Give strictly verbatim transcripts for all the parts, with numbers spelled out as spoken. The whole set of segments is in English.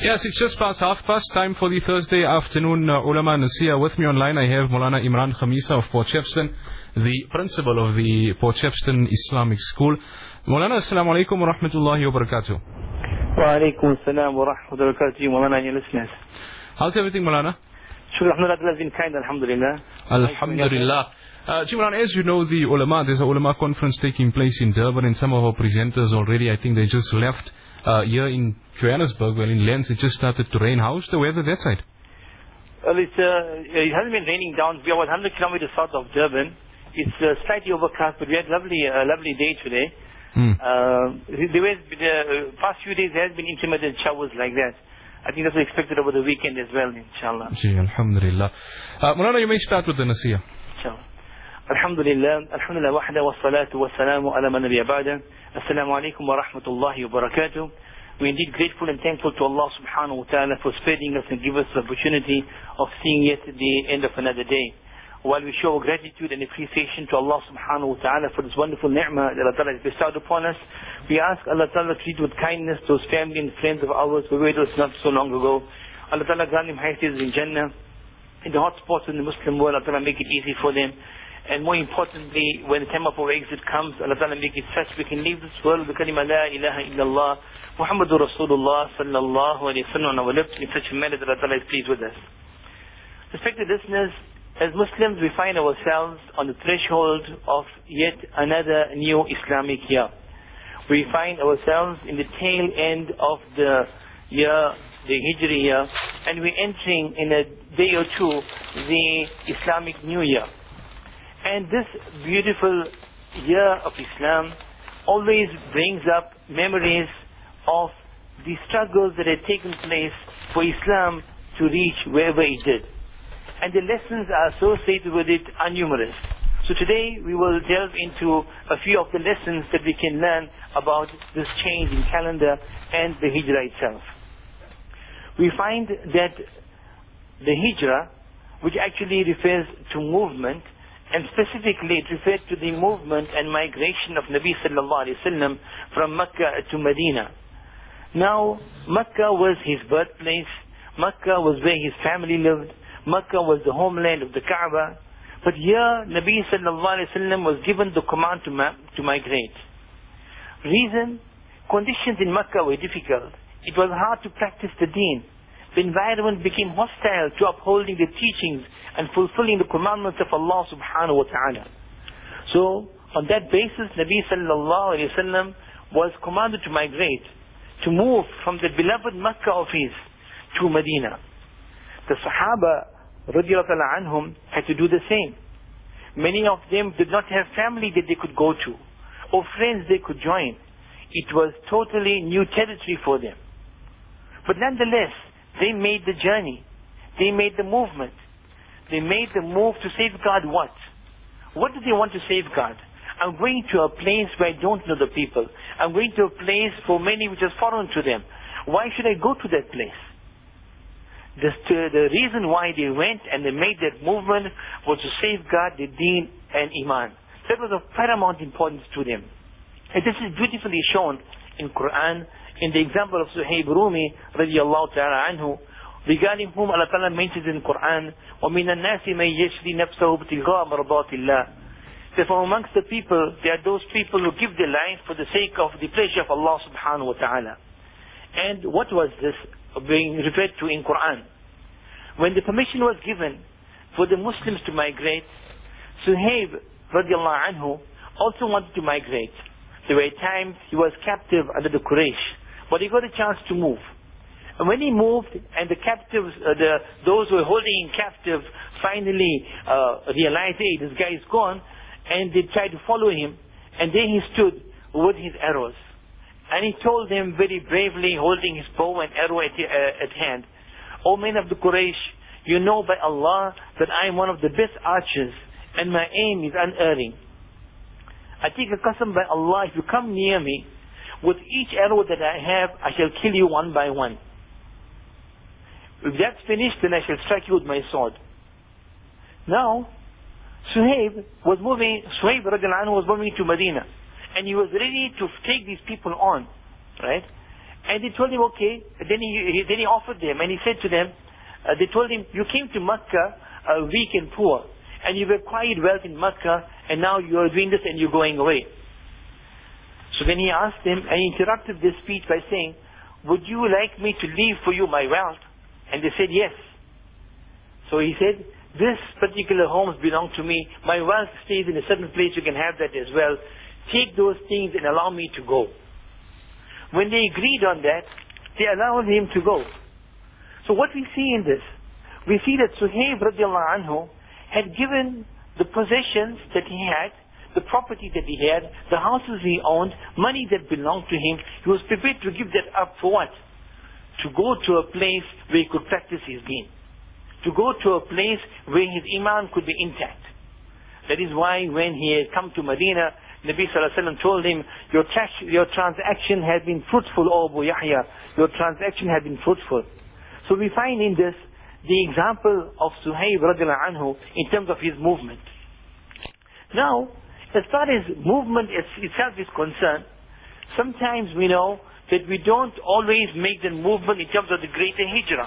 Yes, it's just past half past time for the Thursday afternoon uh, Ulama Nasiha. With me online I have Maulana Imran Khamisa of Port Shepstone, the principal of the Port Shepstone Islamic School. Maulana, assalamu alaikum wa rahmatullahi wa barakatuh. Wa alaikum assalam wa rahmatullahi wa barakatuh, Maulana and your listeners. How's everything, Maulana? Sure, Alhamdulillah, has been kind, Alhamdulillah. Alhamdulillah. Uh, Jimran, as you know, the ulama, there's a ulama conference taking place in Durban, and some of our presenters already, I think they just left uh, here in Johannesburg, well in Lens, it just started to rain. How's the weather that side? Well, it's, uh, it hasn't been raining down. We are about one hundred kilometers south of Durban. It's uh, slightly overcast, but we had a lovely, uh, lovely day today. Hmm. Uh, the, way, the past few days there has been intermittent showers like that. I think that's expected over the weekend as well, inshallah. Gee, alhamdulillah. Uh, Maulana, you may start with the Nasiyah. Inshallah. Alhamdulillah, alhamdulillah wahda wa salatu wa salamu ala man nabiya ba'da. Assalamu alaikum wa rahmatullahi wa barakatuh. We're indeed grateful and thankful to Allah subhanahu wa ta'ala for sparing us and give us the opportunity of seeing yet the end of another day. While we show gratitude and appreciation to Allah subhanahu wa ta'ala for this wonderful ni'mah that Allah ta'ala has bestowed upon us, we ask Allah ta'ala to treat with kindness those family and friends of ours who were with us not so long ago. Allah ta'ala grant them high status in Jannah. In the hot spots in the Muslim world, Allah ta'ala make it easy for them. And more importantly, when the time of our exit comes, Allah Ta'ala make it such we can leave this world with kalima la ilaha illallah Muhammadur Rasulullah sallallahu alayhi wa sallam on our lips in such a manner that Allah Ta'ala is pleased with us. Respected listeners, as Muslims we find ourselves on the threshold of yet another new Islamic year. We find ourselves in the tail end of the year, the Hijri year, and we're entering in a day or two the Islamic New Year. And this beautiful year of Islam always brings up memories of the struggles that had taken place for Islam to reach wherever it did. And the lessons associated with it are numerous. So today we will delve into a few of the lessons that we can learn about this change in calendar and the Hijrah itself. We find that the Hijrah, which actually refers to movement, and specifically it refers to the movement and migration of Nabi sallallahu alayhi wa sallam from Mecca to Medina. Now, Mecca was his birthplace, Mecca was where his family lived, Mecca was the homeland of the Kaaba, but here Nabi sallallahu alayhi wa sallam was given the command to, ma to migrate. Reason? Conditions in Mecca were difficult. It was hard to practice the deen. The environment became hostile to upholding the teachings and fulfilling the commandments of Allah subhanahu wa ta'ala. So, on that basis, Nabi sallallahu alayhi wa sallam was commanded to migrate, to move from the beloved Mecca of his to Medina. The Sahaba radiallahu anhum had to do the same. Many of them did not have family that they could go to, or friends they could join. It was totally new territory for them. But nonetheless, they made the journey. They made the movement. They made the move to safeguard what? What do they want to safeguard? I'm going to a place where I don't know the people. I'm going to a place for many which is foreign to them. Why should I go to that place? The, the reason why they went and they made that movement was to safeguard the deen and iman. That was of paramount importance to them. And this is beautifully shown in Quran, in the example of Suhaib Rumi radiallahu ta'ala anhu, regarding whom Allah Ta'ala mentions in Quran, وَمِنَ النَّاسِ مَنْ يَشْرِي نَفْسَهُ ابْتِغَاءَ مَرْضَاتِ اللَّهِ. Therefore amongst the people, there are those people who give their life for the sake of the pleasure of Allah subhanahu wa ta'ala. And what was this being referred to in Quran? When the permission was given for the Muslims to migrate, Suhaib radiallahu anhu also wanted to migrate. There were times he was captive under the Quraysh, but he got a chance to move. And when he moved, and the captives, uh, the, those who were holding him captive, finally uh, realized, hey, this guy is gone, and they tried to follow him, and there he stood with his arrows. And he told them very bravely, holding his bow and arrow at, uh, at hand, O men of the Quraysh, you know by Allah that I am one of the best archers, and my aim is unerring. I take a qasam by Allah, if you come near me, with each arrow that I have, I shall kill you one by one. If that's finished, then I shall strike you with my sword. Now, Suhaib was moving, Suhaib radiallahu anhu was moving to Medina, and he was ready to take these people on, right? And they told him, okay. Then he, he then he offered them, and he said to them, uh, they told him, you came to Makkah uh, weak and poor, and you've acquired wealth in Makkah, and now you are doing this and you're going away. So then he asked them, and he interrupted this speech by saying, would you like me to leave for you my wealth? And they said, yes. So he said, this particular homes belong to me. My wealth stays in a certain place. You can have that as well. Take those things and allow me to go. When they agreed on that, they allowed him to go. So what we see in this, we see that Suhaib radiallahu anhu had given the possessions that he had, the property that he had, the houses he owned, money that belonged to him. He was prepared to give that up for what? To go to a place where he could practice his deen. To go to a place where his iman could be intact. That is why when he had come to Medina, Nabi sallallahu alaihi wasallam told him, your, tra- your transaction has been fruitful, O Abu Yahya. Your transaction has been fruitful. So we find in this the example of Suhaib radiallahu anhu in terms of his movement. Now, as far as movement itself is concerned, sometimes we know that we don't always make the movement in terms of the greater hijrah.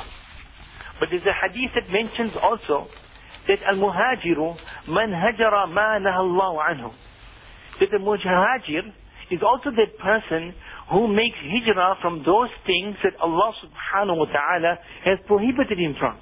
But there's a hadith that mentions also that al-muhajiru man hajara ma nahallahu anhu. That the muhajir is also that person who makes hijrah from those things that Allah subhanahu wa ta'ala has prohibited him from.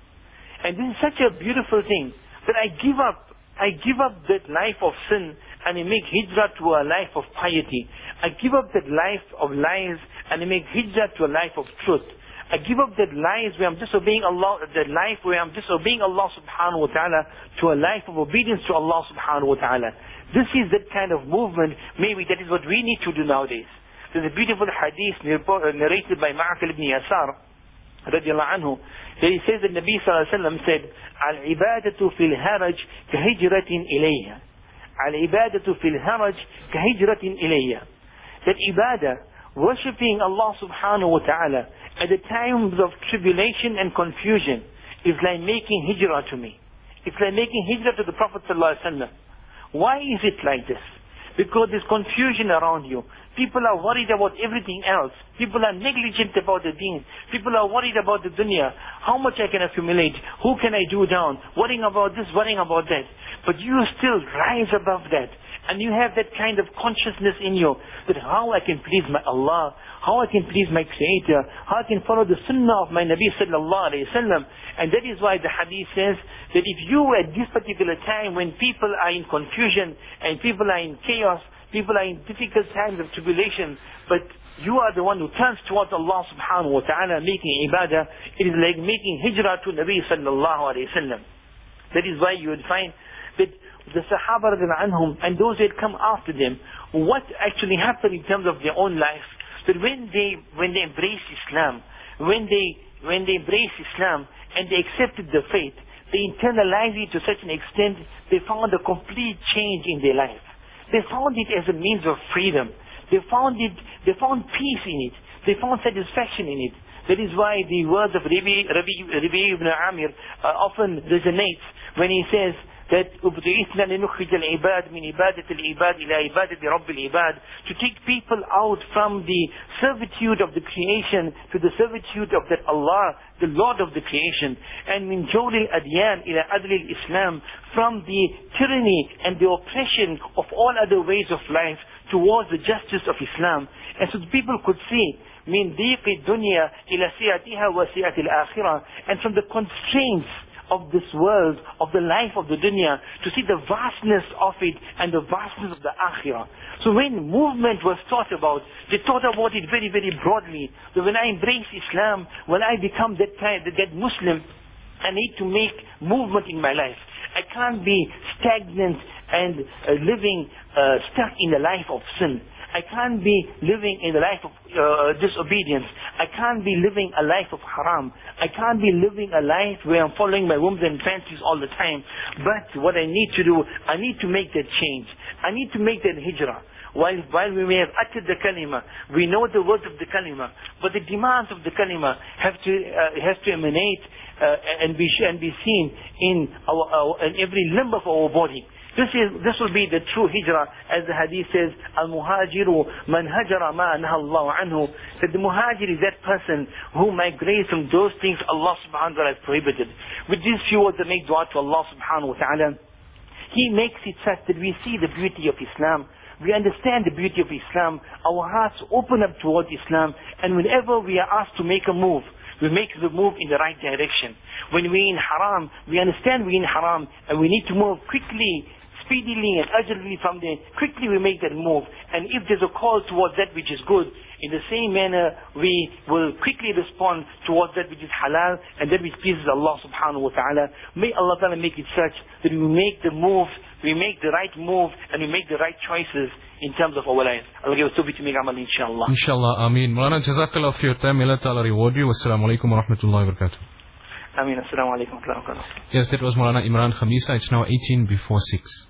And this is such a beautiful thing, that I give up, I give up that life of sin and I make hijrah to a life of piety. I give up that life of lies and I make hijrah to a life of truth. I give up that lies where I'm disobeying Allah, that life where I'm disobeying Allah subhanahu wa ta'ala to a life of obedience to Allah subhanahu wa ta'ala. This is that kind of movement. Maybe that is what we need to do nowadays. There's a beautiful hadith narrated by Ma'qil ibn Yasar radiallahu anhu, that he says that Nabi sallallahu alayhi wa sallam said, Al-ibadatu fil haraj kahijratin ilayha. Al-ibadatu fil haraj kahijratin ilayha. That ibadah, worshipping Allah subhanahu wa ta'ala at the times of tribulation and confusion is like making hijrah to me. It's like making hijrah to the Prophet sallallahu alayhi wa sallam. Why is it like this? Because there's confusion around you. People are worried about everything else. People are negligent about the deen. People are worried about the dunya. How much I can accumulate? Who can I do down? Worrying about this, worrying about that. But you still rise above that. And you have that kind of consciousness in you, that how I can please my Allah, how I can please my Creator, how I can follow the sunnah of my Nabi sallallahu alayhi wa sallam. And that is why the hadith says that if you at this particular time when people are in confusion and people are in chaos, people are in difficult times of tribulation, but you are the one who turns towards Allah subhanahu wa ta'ala making ibadah, it is like making hijrah to Nabi sallallahu alayhi wa sallam. That is why you would find that the Sahaba anhum and those that come after them, what actually happened in terms of their own life, that when they when they embraced Islam, when they when they embraced Islam and they accepted the faith, they internalized it to such an extent, they found a complete change in their life. They found it as a means of freedom. They found it, they found peace in it. They found satisfaction in it. That is why the words of Rabi, Rabi, Rabi ibn Amir uh, often resonates when he says that أُبْدِئِثْنَا لِنُخْرِجَ الْعِبَادِ مِنْ إِبَادَةِ الْعِبَادِ إِلَى إِبَادَةِ رَبِّ الْعِبَادِ, to take people out from the servitude of the creation to the servitude of that Allah, the Lord of the creation, and مِنْ جَوْلِ الْأَدْيَانِ إِلَى أَدْلِ الْإِسْلَامِ, from the tyranny and the oppression of all other ways of life towards the justice of Islam. And so the people could see مِنْ ضِيقِ الدُّنْيَا إِلَى سِيَاتِهَا وَسِيَاتِ الْآخِرَةِ, and from the constraints of this world, of the life of the dunya, to see the vastness of it and the vastness of the akhirah. So when movement was taught about, they taught about it very, very broadly. So when I embrace Islam, when I become that kind, that Muslim, I need to make movement in my life. I can't be stagnant and uh, living uh, stuck in the life of sin. I can't be living in the life of uh, disobedience. I can't be living a life of haram. I can't be living a life where I'm following my whims and fancies all the time. But what I need to do, I need to make that change. I need to make that hijrah. While, while we may have uttered the kalima, we know the words of the kalima, but the demands of the kalima have to, uh, has to emanate uh, and, be, and be seen in, our, our, in every limb of our body. This is, this will be the true hijrah, as the hadith says, Al-Muhajiru man hajara ma nahallahu anhu. That the muhajir is that person who migrates from those things Allah subhanahu wa ta'ala has prohibited. With these few words that make dua to Allah subhanahu wa ta'ala, He makes it such that we see the beauty of Islam. We understand the beauty of Islam. Our hearts open up towards Islam. And whenever we are asked to make a move, we make the move in the right direction. When we're in haram, we understand we're in haram and we need to move quickly, speedily and urgently from there. Quickly we make that move. And if there's a call towards that which is good, in the same manner we will quickly respond towards that which is halal and that which pleases Allah subhanahu wa ta'ala. May Allah ta'ala make it such that we make the move, we make the right move and we make the right choices in terms of our lives. Allah give us tawfiq to make amal, inshallah. Inshallah, Ameen. Maulana, Jazakallah for your time. May Allah ta'ala reward you. Wassalamu alaikum wa rahmatullahi wa barakatuh. Ameen. Assalamu alaikum wa rahmatullahi wa barakatuh. Yes, that was Maulana Imran Khamisa. It's now eighteen before six.